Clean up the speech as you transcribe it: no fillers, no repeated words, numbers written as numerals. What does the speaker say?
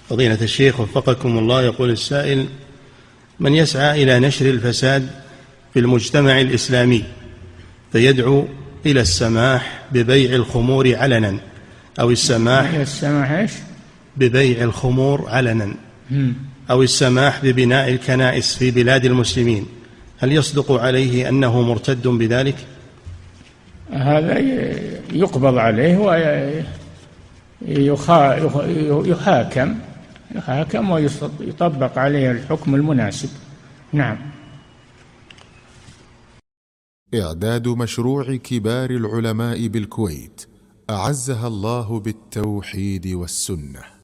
فضيلة الشيخ وفقكم الله، يقول السائل: من يسعى إلى نشر الفساد في المجتمع الإسلامي فيدعو إلى السماح ببيع الخمور علنا، أو السماح ببيع الخمور علنا، أو السماح ببناء الكنائس في بلاد المسلمين، هل يصدق عليه أنه مرتد بذلك؟ هذا يقبض عليه ويحاكم ويطبق عليه الحكم المناسب. نعم. إعداد مشروع كبار العلماء بالكويت أعزها الله بالتوحيد والسنة.